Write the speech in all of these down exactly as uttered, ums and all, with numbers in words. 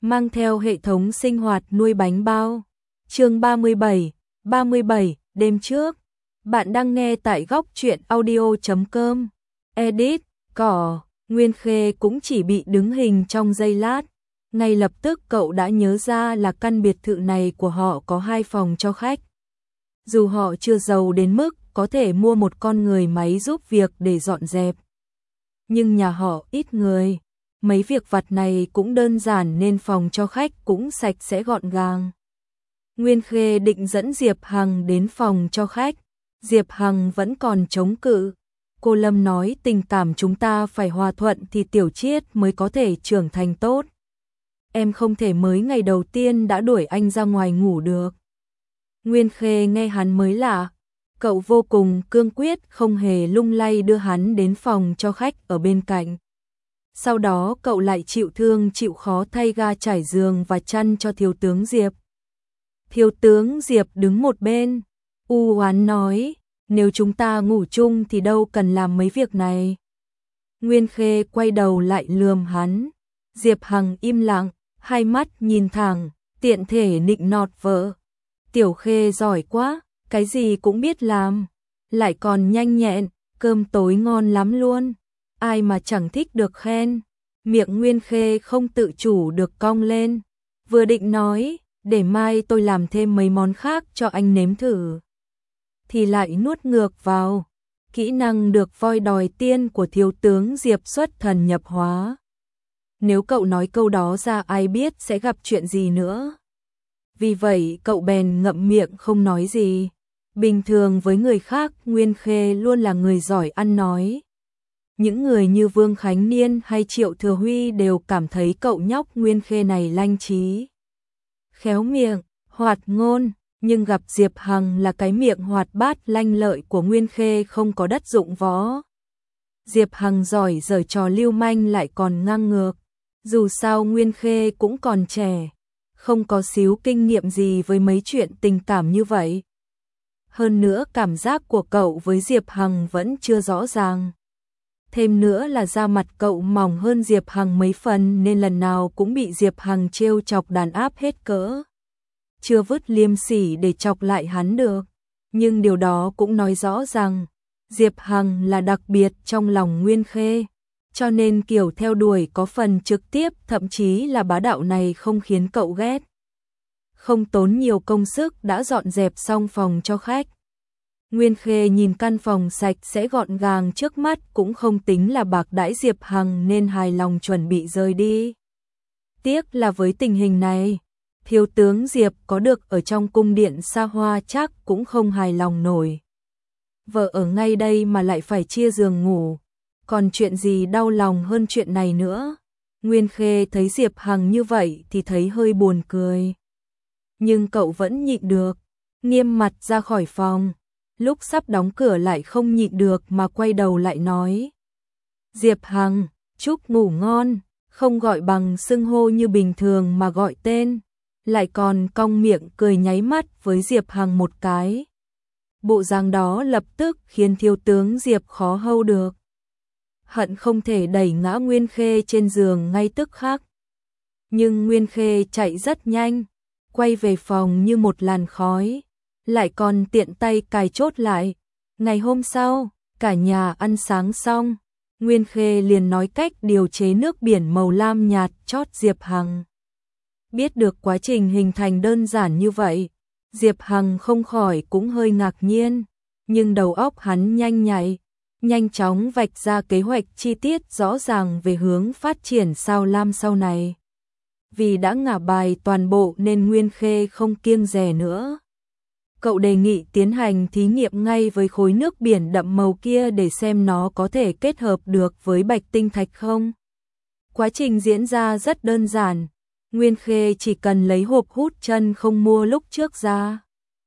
mang theo hệ thống sinh hoạt nuôi bánh bao. Chương ba mươi bảy, ba mươi bảy, đêm trước. Bạn đang nghe tại góc truyện audio chấm com. Edit, cỏ, Nguyên Khê cũng chỉ bị đứng hình trong giây lát. Ngay lập tức cậu đã nhớ ra là căn biệt thự này của họ có hai phòng cho khách. Dù họ chưa giàu đến mức có thể mua một con người máy giúp việc để dọn dẹp, nhưng nhà họ ít người, mấy việc vặt này cũng đơn giản nên phòng cho khách cũng sạch sẽ gọn gàng. Nguyên Khê định dẫn Diệp Hằng đến phòng cho khách, Diệp Hằng vẫn còn chống cự. Cô Lâm nói tình cảm chúng ta phải hòa thuận thì Tiểu Chiết mới có thể trưởng thành tốt. Em không thể mới ngày đầu tiên đã đuổi anh ra ngoài ngủ được. Nguyên Khê nghe hắn mới lạ, cậu vô cùng cương quyết không hề lung lay đưa hắn đến phòng cho khách ở bên cạnh. Sau đó cậu lại chịu thương chịu khó thay ga trải giường và chăn cho thiếu tướng Diệp. Thiếu tướng Diệp đứng một bên, u oán nói, nếu chúng ta ngủ chung thì đâu cần làm mấy việc này. Nguyên Khê quay đầu lại lườm hắn, Diệp Hằng im lặng, hai mắt nhìn thẳng, tiện thể nịnh nọt vợ. Tiểu Khê giỏi quá, cái gì cũng biết làm, lại còn nhanh nhẹn, cơm tối ngon lắm luôn. Ai mà chẳng thích được khen. Miệng Nguyên Khê không tự chủ được cong lên, vừa định nói, để mai tôi làm thêm mấy món khác cho anh nếm thử, thì lại nuốt ngược vào. Kỹ năng được voi đòi tiên của thiếu tướng Diệp xuất thần nhập hóa. Nếu cậu nói câu đó ra ai biết sẽ gặp chuyện gì nữa. Vì vậy cậu bèn ngậm miệng không nói gì. Bình thường với người khác Nguyên Khê luôn là người giỏi ăn nói. Những người như Vương Khánh Niên hay Triệu Thừa Huy đều cảm thấy cậu nhóc Nguyên Khê này lanh trí, khéo miệng, hoạt ngôn, nhưng gặp Diệp Hằng là cái miệng hoạt bát lanh lợi của Nguyên Khê không có đất dụng võ. Diệp Hằng giỏi giở trò lưu manh lại còn ngang ngược, dù sao Nguyên Khê cũng còn trẻ, không có xíu kinh nghiệm gì với mấy chuyện tình cảm như vậy. Hơn nữa cảm giác của cậu với Diệp Hằng vẫn chưa rõ ràng. Thêm nữa là da mặt cậu mỏng hơn Diệp Hằng mấy phần nên lần nào cũng bị Diệp Hằng trêu chọc đàn áp hết cỡ. Chưa vứt liêm sỉ để chọc lại hắn được. Nhưng điều đó cũng nói rõ rằng Diệp Hằng là đặc biệt trong lòng Nguyên Khê. Cho nên kiểu theo đuổi có phần trực tiếp thậm chí là bá đạo này không khiến cậu ghét. Không tốn nhiều công sức đã dọn dẹp xong phòng cho khách. Nguyên Khê nhìn căn phòng sạch sẽ gọn gàng trước mắt cũng không tính là bạc đãi Diệp Hằng nên hài lòng chuẩn bị rời đi. Tiếc là với tình hình này, thiếu tướng Diệp có được ở trong cung điện xa hoa chắc cũng không hài lòng nổi. Vợ ở ngay đây mà lại phải chia giường ngủ, còn chuyện gì đau lòng hơn chuyện này nữa. Nguyên Khê thấy Diệp Hằng như vậy thì thấy hơi buồn cười. Nhưng cậu vẫn nhịn được, nghiêm mặt ra khỏi phòng. Lúc sắp đóng cửa lại không nhịn được mà quay đầu lại nói, Diệp Hằng, chúc ngủ ngon, không gọi bằng xưng hô như bình thường mà gọi tên, lại còn cong miệng cười nháy mắt với Diệp Hằng một cái. Bộ dáng đó lập tức khiến thiếu tướng Diệp khó hâu được. Hận không thể đẩy ngã Nguyên Khê trên giường ngay tức khắc. Nhưng Nguyên Khê chạy rất nhanh, quay về phòng như một làn khói, lại còn tiện tay cài chốt lại. Ngày hôm sau, cả nhà ăn sáng xong, Nguyên Khê liền nói cách điều chế nước biển màu lam nhạt chót Diệp Hằng. Biết được quá trình hình thành đơn giản như vậy, Diệp Hằng không khỏi cũng hơi ngạc nhiên, nhưng đầu óc hắn nhanh nhạy, nhanh chóng vạch ra kế hoạch chi tiết rõ ràng về hướng phát triển sao lam sau này. Vì đã ngả bài toàn bộ nên Nguyên Khê không kiêng dè nữa. Cậu đề nghị tiến hành thí nghiệm ngay với khối nước biển đậm màu kia để xem nó có thể kết hợp được với bạch tinh thạch không. Quá trình diễn ra rất đơn giản, Nguyên Khê chỉ cần lấy hộp hút chân không mua lúc trước ra.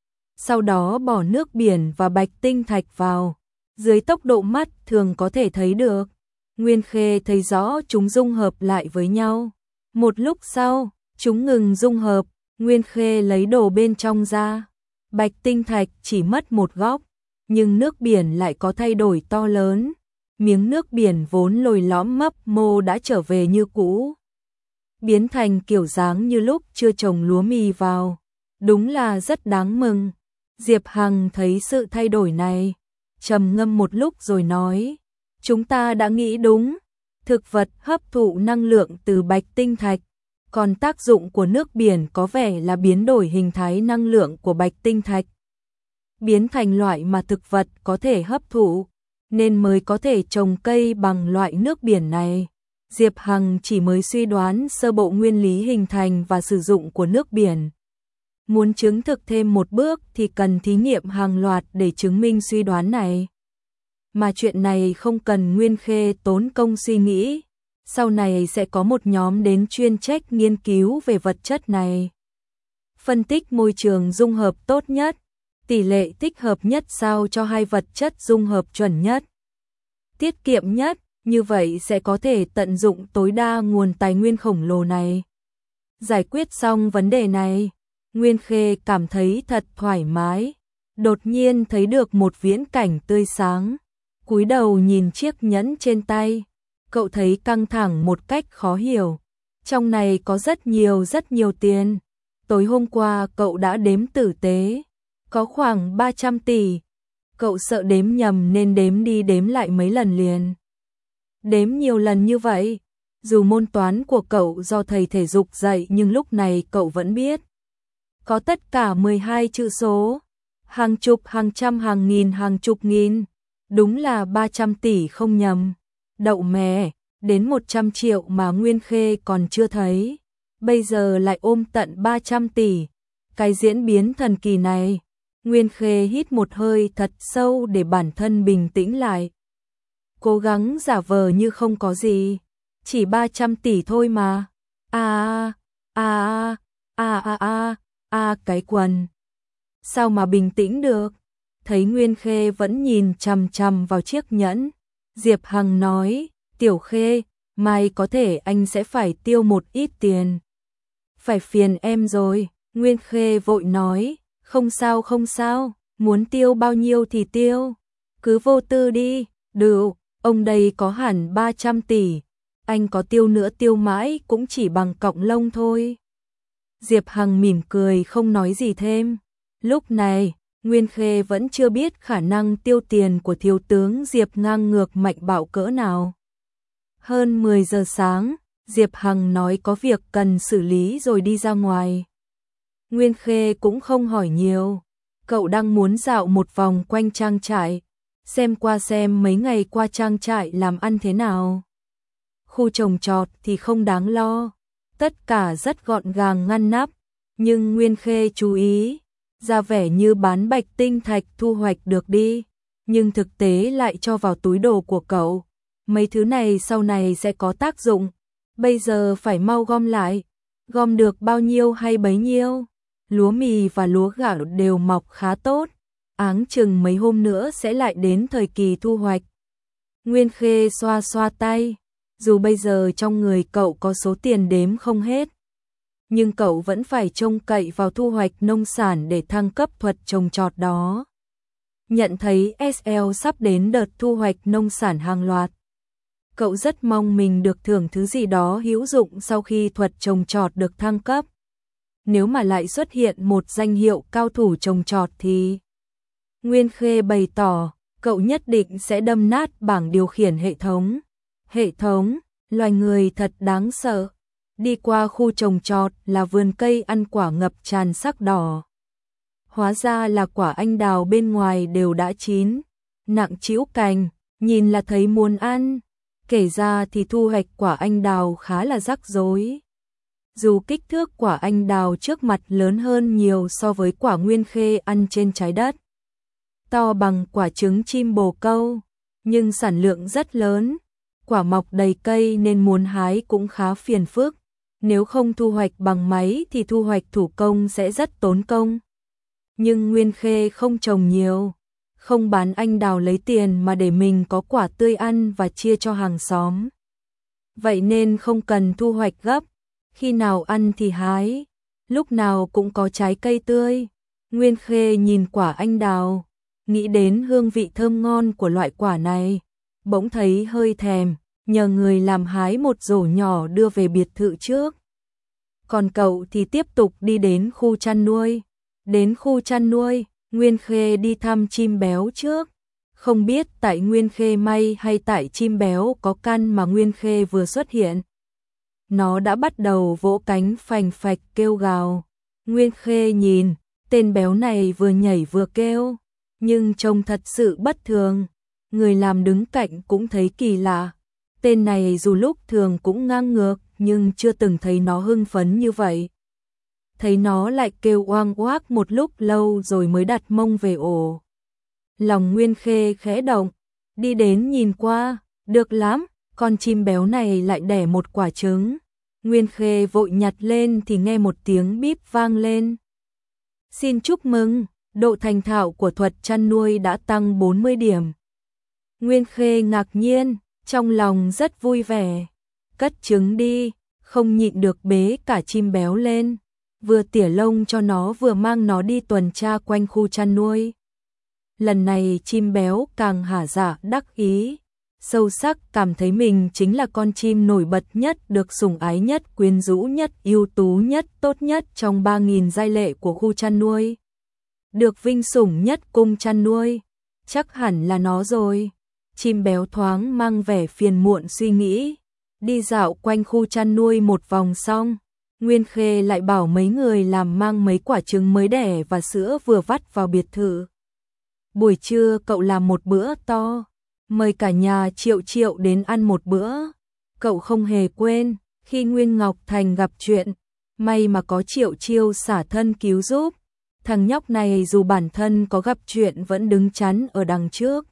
Sau đó bỏ nước biển và bạch tinh thạch vào, dưới tốc độ mắt thường có thể thấy được. Nguyên Khê thấy rõ chúng dung hợp lại với nhau. Một lúc sau, chúng ngừng dung hợp, Nguyên Khê lấy đồ bên trong ra. Bạch tinh thạch chỉ mất một góc, nhưng nước biển lại có thay đổi to lớn. Miếng nước biển vốn lồi lõm mấp mô đã trở về như cũ. biến thành kiểu dáng như lúc chưa trồng lúa mì vào. Đúng là rất đáng mừng. Diệp Hằng thấy sự thay đổi này, trầm ngâm một lúc rồi nói, chúng ta đã nghĩ đúng, thực vật hấp thụ năng lượng từ bạch tinh thạch, còn tác dụng của nước biển có vẻ là biến đổi hình thái năng lượng của bạch tinh thạch, biến thành loại mà thực vật có thể hấp thụ, nên mới có thể trồng cây bằng loại nước biển này. Diệp Hằng chỉ mới suy đoán sơ bộ nguyên lý hình thành và sử dụng của nước biển. Muốn chứng thực thêm một bước thì cần thí nghiệm hàng loạt để chứng minh suy đoán này. Mà chuyện này không cần Nguyên Khê tốn công suy nghĩ, sau này sẽ có một nhóm đến chuyên trách nghiên cứu về vật chất này. Phân tích môi trường dung hợp tốt nhất, tỷ lệ thích hợp nhất sao cho hai vật chất dung hợp chuẩn nhất, tiết kiệm nhất, như vậy sẽ có thể tận dụng tối đa nguồn tài nguyên khổng lồ này. Giải quyết xong vấn đề này, Nguyên Khê cảm thấy thật thoải mái, đột nhiên thấy được một viễn cảnh tươi sáng. Cúi đầu nhìn chiếc nhẫn trên tay, cậu thấy căng thẳng một cách khó hiểu. Trong này có rất nhiều rất nhiều tiền. Tối hôm qua cậu đã đếm tử tế, có khoảng ba trăm tỷ. Cậu sợ đếm nhầm nên đếm đi đếm lại mấy lần liền. Đếm nhiều lần như vậy, dù môn toán của cậu do thầy thể dục dạy nhưng lúc này cậu vẫn biết. Có tất cả mười hai chữ số, hàng chục, hàng trăm, hàng nghìn, hàng chục nghìn. Đúng là ba trăm tỷ không nhầm. Đậu mẹ, đến một trăm triệu mà Nguyên Khê còn chưa thấy. Bây giờ lại ôm tận ba trăm tỷ. Cái diễn biến thần kỳ này, Nguyên Khê hít một hơi thật sâu để bản thân bình tĩnh lại. Cố gắng giả vờ như không có gì. Chỉ ba trăm tỷ thôi mà. À, à, à, à, à, à, cái quần. Sao mà bình tĩnh được? Thấy Nguyên Khê vẫn nhìn chằm chằm vào chiếc nhẫn, Diệp Hằng nói, Tiểu Khê, mai có thể anh sẽ phải tiêu một ít tiền. Phải phiền em rồi, Nguyên Khê vội nói, không sao không sao, muốn tiêu bao nhiêu thì tiêu, cứ vô tư đi, được, ông đây có hẳn ba trăm tỷ, anh có tiêu nữa tiêu mãi cũng chỉ bằng cọng lông thôi. Diệp Hằng mỉm cười không nói gì thêm. Lúc này, Nguyên Khê vẫn chưa biết khả năng tiêu tiền của thiếu tướng Diệp ngang ngược mạnh bạo cỡ nào. Hơn mười giờ sáng, Diệp Hằng nói có việc cần xử lý rồi đi ra ngoài. Nguyên Khê cũng không hỏi nhiều, cậu đang muốn dạo một vòng quanh trang trại, xem qua xem mấy ngày qua trang trại làm ăn thế nào. Khu trồng trọt thì không đáng lo, tất cả rất gọn gàng ngăn nắp, nhưng Nguyên Khê chú ý, ra vẻ như bán bạch tinh thạch thu hoạch được đi, nhưng thực tế lại cho vào túi đồ của cậu. Mấy thứ này sau này sẽ có tác dụng, bây giờ phải mau gom lại, gom được bao nhiêu hay bấy nhiêu. Lúa mì và lúa gạo đều mọc khá tốt, áng chừng mấy hôm nữa sẽ lại đến thời kỳ thu hoạch. Nguyên Khê xoa xoa tay, dù bây giờ trong người cậu có số tiền đếm không hết, nhưng cậu vẫn phải trông cậy vào thu hoạch nông sản để thăng cấp thuật trồng trọt đó. Nhận thấy ét lờ sắp đến đợt thu hoạch nông sản hàng loạt, cậu rất mong mình được thưởng thứ gì đó hữu dụng sau khi thuật trồng trọt được thăng cấp. Nếu mà lại xuất hiện một danh hiệu cao thủ trồng trọt thì... Nguyên Khê bày tỏ, cậu nhất định sẽ đâm nát bảng điều khiển hệ thống. Hệ thống, loài người thật đáng sợ. Đi qua khu trồng trọt là vườn cây ăn quả ngập tràn sắc đỏ. Hóa ra là quả anh đào bên ngoài đều đã chín, nặng trĩu cành, nhìn là thấy muốn ăn. Kể ra thì thu hoạch quả anh đào khá là rắc rối. Dù kích thước quả anh đào trước mặt lớn hơn nhiều so với quả Nguyên Khê ăn trên trái đất, to bằng quả trứng chim bồ câu, nhưng sản lượng rất lớn. Quả mọc đầy cây nên muốn hái cũng khá phiền phức. Nếu không thu hoạch bằng máy thì thu hoạch thủ công sẽ rất tốn công. Nhưng Nguyên Khê không trồng nhiều, không bán anh đào lấy tiền mà để mình có quả tươi ăn và chia cho hàng xóm. Vậy nên không cần thu hoạch gấp, khi nào ăn thì hái, lúc nào cũng có trái cây tươi. Nguyên Khê nhìn quả anh đào, nghĩ đến hương vị thơm ngon của loại quả này, bỗng thấy hơi thèm, nhờ người làm hái một rổ nhỏ đưa về biệt thự trước. còn cậu thì tiếp tục đi đến khu chăn nuôi. Đến khu chăn nuôi, Nguyên Khê đi thăm chim béo trước. Không biết tại Nguyên Khê may hay tại chim béo có căn mà Nguyên Khê vừa xuất hiện. Nó đã bắt đầu vỗ cánh phành phạch kêu gào. Nguyên Khê nhìn, tên béo này vừa nhảy vừa kêu, nhưng trông thật sự bất thường. Người làm đứng cạnh cũng thấy kỳ lạ. Tên này dù lúc thường cũng ngang ngược, nhưng chưa từng thấy nó hưng phấn như vậy. Thấy nó lại kêu oang oác một lúc lâu rồi mới đặt mông về ổ. Lòng Nguyên Khê khẽ động, đi đến nhìn qua, được lắm, con chim béo này lại đẻ một quả trứng. Nguyên Khê vội nhặt lên thì nghe một tiếng bíp vang lên. Xin chúc mừng, độ thành thạo của thuật chăn nuôi đã tăng bốn mươi điểm. Nguyên Khê ngạc nhiên, trong lòng rất vui vẻ. Cất trứng đi, không nhịn được bế cả chim béo lên. Vừa tỉa lông cho nó vừa mang nó đi tuần tra quanh khu chăn nuôi. Lần này chim béo càng hả dạ đắc ý, sâu sắc cảm thấy mình chính là con chim nổi bật nhất, được sủng ái nhất, quyến rũ nhất, ưu tú nhất, tốt nhất trong ba nghìn giai lệ của khu chăn nuôi. Được vinh sủng nhất cung chăn nuôi, chắc hẳn là nó rồi. Chim béo thoáng mang vẻ phiền muộn suy nghĩ, đi dạo quanh khu chăn nuôi một vòng xong, Nguyên Khê lại bảo mấy người làm mang mấy quả trứng mới đẻ và sữa vừa vắt vào biệt thự. Buổi trưa cậu làm một bữa to, mời cả nhà Triệu Triệu đến ăn một bữa. Cậu không hề quên, khi Nguyên Ngọc Thành gặp chuyện, may mà có Triệu Chiêu xả thân cứu giúp. Thằng nhóc này dù bản thân có gặp chuyện vẫn đứng chắn ở đằng trước.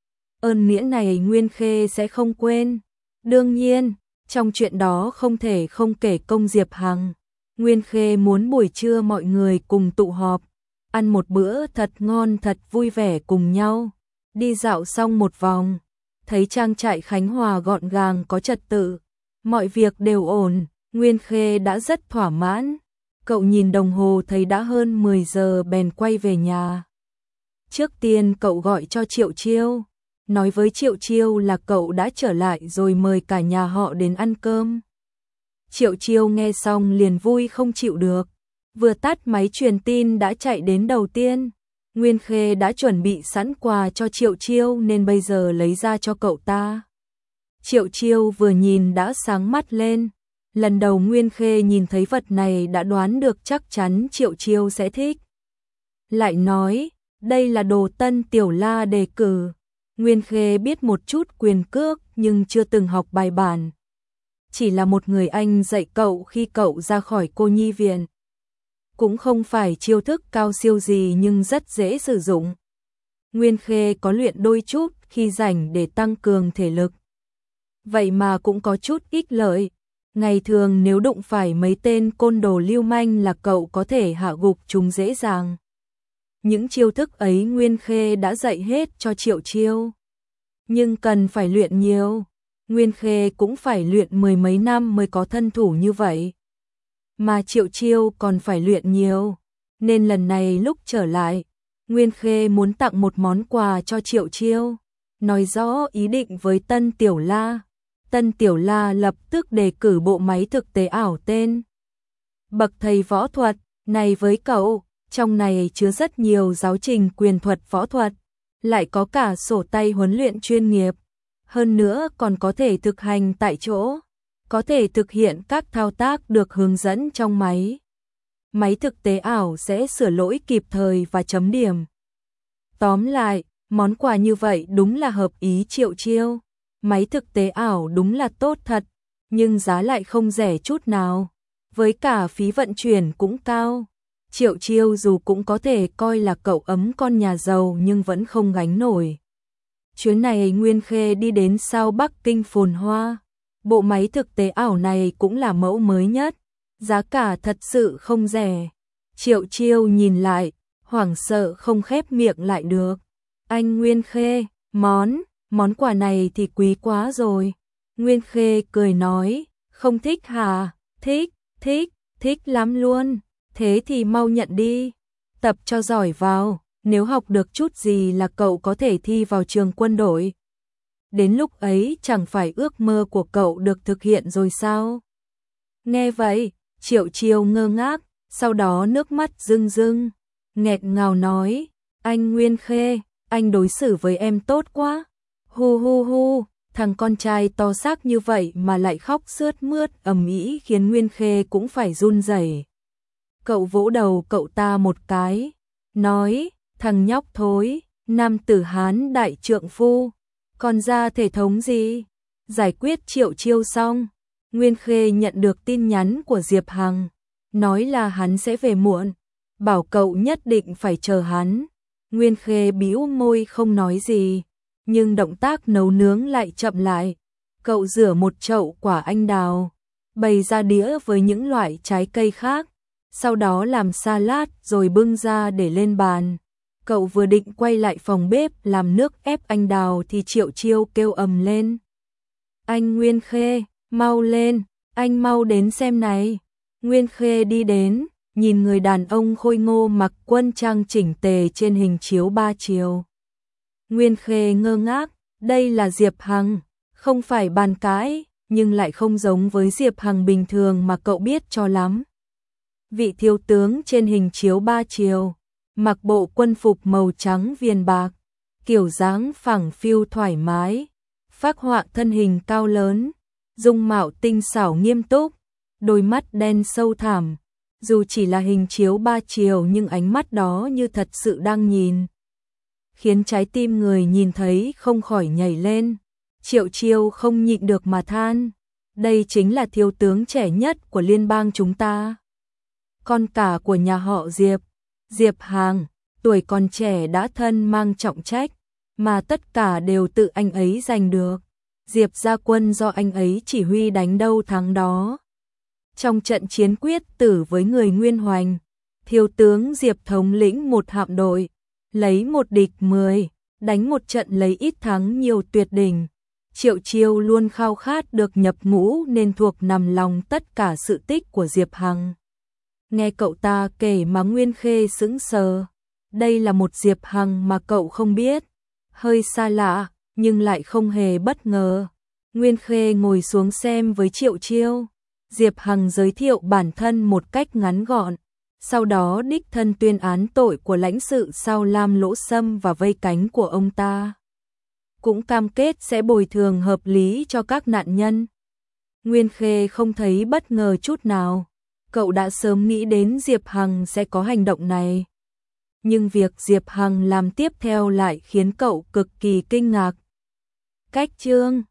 Ơn nghĩa này Nguyên Khê sẽ không quên. Đương nhiên, trong chuyện đó không thể không kể công Diệp Hằng. Nguyên Khê muốn buổi trưa mọi người cùng tụ họp, ăn một bữa thật ngon thật vui vẻ cùng nhau. Đi dạo xong một vòng, thấy trang trại Khánh Hòa gọn gàng có trật tự, mọi việc đều ổn, Nguyên Khê đã rất thỏa mãn. Cậu nhìn đồng hồ thấy đã hơn mười giờ bèn quay về nhà. Trước tiên cậu gọi cho Triệu Chiêu, nói với Triệu Chiêu là cậu đã trở lại rồi mời cả nhà họ đến ăn cơm. Triệu Chiêu nghe xong liền vui không chịu được, vừa tắt máy truyền tin đã chạy đến đầu tiên. Nguyên Khê đã chuẩn bị sẵn quà cho Triệu Chiêu nên bây giờ lấy ra cho cậu ta. Triệu Chiêu vừa nhìn đã sáng mắt lên. Lần đầu Nguyên Khê nhìn thấy vật này đã đoán được chắc chắn Triệu Chiêu sẽ thích. Lại nói, đây là đồ Tân Tiểu La đề cử. Nguyên Khê biết một chút quyền cước nhưng chưa từng học bài bản. Chỉ là một người anh dạy cậu khi cậu ra khỏi cô nhi viện. Cũng không phải chiêu thức cao siêu gì nhưng rất dễ sử dụng. Nguyên Khê có luyện đôi chút khi rảnh để tăng cường thể lực. Vậy mà cũng có chút ích lợi. Ngày thường nếu đụng phải mấy tên côn đồ lưu manh là cậu có thể hạ gục chúng dễ dàng. Những chiêu thức ấy Nguyên Khê đã dạy hết cho Triệu Chiêu. Nhưng cần phải luyện nhiều. Nguyên Khê cũng phải luyện mười mấy năm mới có thân thủ như vậy. Mà Triệu Chiêu còn phải luyện nhiều. Nên lần này lúc trở lại, Nguyên Khê muốn tặng một món quà cho Triệu Chiêu. Nói rõ ý định với Tân Tiểu La. Tân Tiểu La lập tức đề cử bộ máy thực tế ảo tên Bậc Thầy Võ Thuật này với cậu. Trong này chứa rất nhiều giáo trình quyền thuật võ thuật, lại có cả sổ tay huấn luyện chuyên nghiệp. Hơn nữa còn có thể thực hành tại chỗ, có thể thực hiện các thao tác được hướng dẫn trong máy. Máy thực tế ảo sẽ sửa lỗi kịp thời và chấm điểm. Tóm lại, món quà như vậy đúng là hợp ý Triệu Chiêu. Máy thực tế ảo đúng là tốt thật, nhưng giá lại không rẻ chút nào. Với cả phí vận chuyển cũng cao. Triệu Chiêu dù cũng có thể coi là cậu ấm con nhà giàu nhưng vẫn không gánh nổi. Chuyến này Nguyên Khê đi đến sao Bắc Kinh phồn hoa. Bộ máy thực tế ảo này cũng là mẫu mới nhất. Giá cả thật sự không rẻ. Triệu Chiêu nhìn lại, hoảng sợ không khép miệng lại được. Anh Nguyên Khê, món, món quà này thì quý quá rồi. Nguyên Khê cười nói, không thích hả? Thích, thích, thích lắm luôn. Thế thì mau nhận đi, tập cho giỏi vào, nếu học được chút gì là cậu có thể thi vào trường quân đội. Đến lúc ấy chẳng phải ước mơ của cậu được thực hiện rồi sao? Nghe vậy, Triệu Chiêu ngơ ngác, sau đó nước mắt rưng rưng, nghẹt ngào nói, anh Nguyên Khê, anh đối xử với em tốt quá. Hu hu hu, thằng con trai to xác như vậy mà lại khóc sướt mướt ầm ĩ khiến Nguyên Khê cũng phải run rẩy. Cậu vỗ đầu cậu ta một cái, nói, thằng nhóc thối, nam tử Hán đại trượng phu, còn ra thể thống gì? Giải quyết Triệu Chiêu xong, Nguyên Khê nhận được tin nhắn của Diệp Hằng, nói là hắn sẽ về muộn, bảo cậu nhất định phải chờ hắn. Nguyên Khê bĩu môi không nói gì, nhưng động tác nấu nướng lại chậm lại. Cậu rửa một chậu quả anh đào, bày ra đĩa với những loại trái cây khác, sau đó làm salad rồi bưng ra để lên bàn. Cậu vừa định quay lại phòng bếp làm nước ép anh đào thì Triệu Chiêu kêu ầm lên. Anh Nguyên Khê, mau lên, anh mau đến xem này. Nguyên Khê đi đến, nhìn người đàn ông khôi ngô mặc quân trang chỉnh tề trên hình chiếu ba chiều. Nguyên Khê ngơ ngác, đây là Diệp Hằng, không phải bàn cãi, nhưng lại không giống với Diệp Hằng bình thường mà cậu biết cho lắm. Vị thiếu tướng trên hình chiếu ba chiều, mặc bộ quân phục màu trắng viền bạc, kiểu dáng phẳng phiu thoải mái, phác họa thân hình cao lớn, dung mạo tinh xảo nghiêm túc, đôi mắt đen sâu thẳm. Dù chỉ là hình chiếu ba chiều nhưng ánh mắt đó như thật sự đang nhìn, khiến trái tim người nhìn thấy không khỏi nhảy lên. Triệu Chiêu không nhịn được mà than, đây chính là thiếu tướng trẻ nhất của liên bang chúng ta. Con cả của nhà họ Diệp, Diệp Hằng, tuổi còn trẻ đã thân mang trọng trách, mà tất cả đều tự anh ấy giành được. Diệp gia quân do anh ấy chỉ huy đánh đâu thắng đó. Trong trận chiến quyết tử với người Nguyên Hoành, thiếu tướng Diệp thống lĩnh một hạm đội, lấy một địch mười, đánh một trận lấy ít thắng nhiều tuyệt đỉnh. Triệu Chiêu luôn khao khát được nhập ngũ nên thuộc nằm lòng tất cả sự tích của Diệp Hằng. Nghe cậu ta kể mà Nguyên Khê sững sờ, đây là một Diệp Hằng mà cậu không biết, hơi xa lạ, nhưng lại không hề bất ngờ. Nguyên Khê ngồi xuống xem với Triệu Chiêu. Diệp Hằng giới thiệu bản thân một cách ngắn gọn, sau đó đích thân tuyên án tội của lãnh sự Sao Lam Lỗ Sâm và vây cánh của ông ta. Cũng cam kết sẽ bồi thường hợp lý cho các nạn nhân. Nguyên Khê không thấy bất ngờ chút nào, cậu đã sớm nghĩ đến Diệp Hằng sẽ có hành động này. Nhưng việc Diệp Hằng làm tiếp theo lại khiến cậu cực kỳ kinh ngạc. Cách chương